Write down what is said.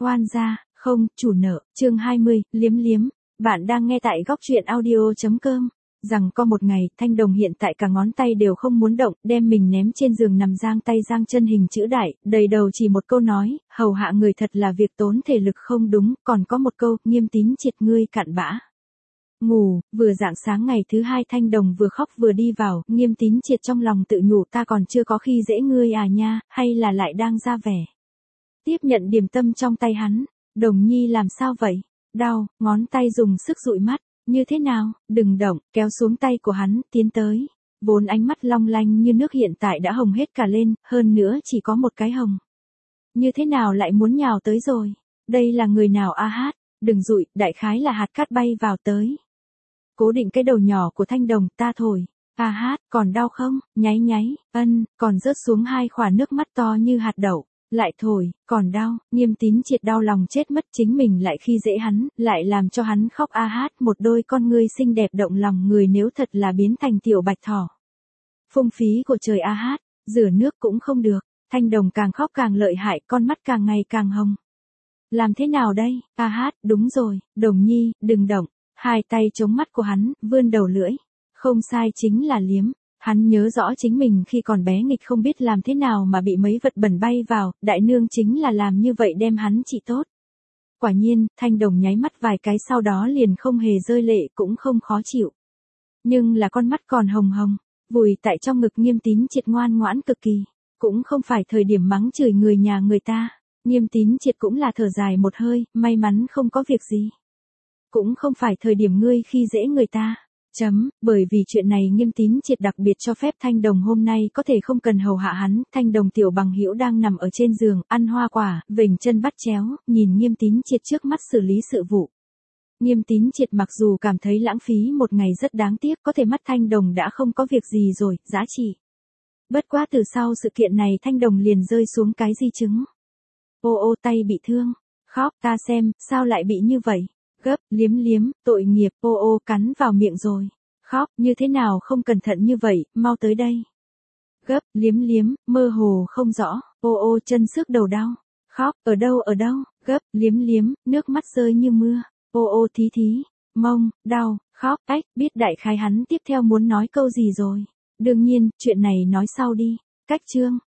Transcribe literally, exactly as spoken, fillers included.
Oan gia, không, chủ nợ, chương hai mươi, liếm liếm. Bạn đang nghe tại góc truyện audio chấm com. Rằng có một ngày, Thanh Đồng hiện tại cả ngón tay đều không muốn động, đem mình ném trên giường nằm giang tay giang chân hình chữ đại, đầy đầu chỉ một câu nói, hầu hạ người thật là việc tốn thể lực không đúng, còn có một câu, Nghiêm Tín triệt ngươi cặn bã. Ngủ, vừa rạng sáng ngày thứ hai Thanh Đồng vừa khóc vừa đi vào, Nghiêm Tín triệt trong lòng tự nhủ ta còn chưa có khi dễ ngươi à nha, hay là lại đang ra vẻ. Tiếp nhận điểm tâm trong tay hắn, Đồng Nhi làm sao vậy? Đau, ngón tay dùng sức dụi mắt, như thế nào, đừng động, kéo xuống tay của hắn, tiến tới. Vốn ánh mắt long lanh như nước hiện tại đã hồng hết cả lên, hơn nữa chỉ có một cái hồng. Như thế nào lại muốn nhào tới rồi? Đây là người nào a hát, đừng dụi, đại khái là hạt cát bay vào tới. Cố định cái đầu nhỏ của Thanh Đồng, ta thổi. A hát, còn đau không? Nháy nháy, ân, còn rớt xuống hai khỏa nước mắt to như hạt đậu. Lại thổi, còn đau, Nghiêm Tín triệt đau lòng chết mất chính mình lại khi dễ hắn, lại làm cho hắn khóc a hát một đôi con ngươi xinh đẹp động lòng người nếu thật là biến thành tiểu bạch thỏ. Phung phí của trời a hát, rửa nước cũng không được, Thanh Đồng càng khóc càng lợi hại, con mắt càng ngày càng hồng. Làm thế nào đây, a hát, đúng rồi, Đồng Nhi, đừng động, hai tay chống mắt của hắn, vươn đầu lưỡi, không sai chính là liếm. Hắn nhớ rõ chính mình khi còn bé nghịch không biết làm thế nào mà bị mấy vật bẩn bay vào, đại nương chính là làm như vậy đem hắn trị tốt. Quả nhiên, Thanh Đồng nháy mắt vài cái sau đó liền không hề rơi lệ cũng không khó chịu. Nhưng là con mắt còn hồng hồng, vùi tại trong ngực Nghiêm Tín triệt ngoan ngoãn cực kỳ. Cũng không phải thời điểm mắng chửi người nhà người ta, Nghiêm Tín triệt cũng là thở dài một hơi, may mắn không có việc gì. Cũng không phải thời điểm ngươi khi dễ người ta. Chấm, bởi vì chuyện này Nghiêm Tín triệt đặc biệt cho phép Thanh Đồng hôm nay có thể không cần hầu hạ hắn, Thanh Đồng tiểu bằng hữu đang nằm ở trên giường, ăn hoa quả, vểnh chân bắt chéo, nhìn Nghiêm Tín triệt trước mắt xử lý sự vụ. Nghiêm Tín triệt mặc dù cảm thấy lãng phí một ngày rất đáng tiếc, có thể mắt Thanh Đồng đã không có việc gì rồi, giá trị. Bất quá từ sau sự kiện này Thanh Đồng liền rơi xuống cái di chứng. Ô ô tay bị thương, khóc, ta xem, sao lại bị như vậy? Gấp, liếm liếm, tội nghiệp, ô ô cắn vào miệng rồi. Khóc, như thế nào không cẩn thận như vậy, mau tới đây. Gấp, liếm liếm, mơ hồ không rõ, ô ô chân sức đầu đau. Khóc, ở đâu ở đâu, gấp, liếm liếm, nước mắt rơi như mưa. Ô ô thí thí, mông, đau, khóc, ách, biết đại khái hắn tiếp theo muốn nói câu gì rồi. Đương nhiên, chuyện này nói sau đi. Cách chương.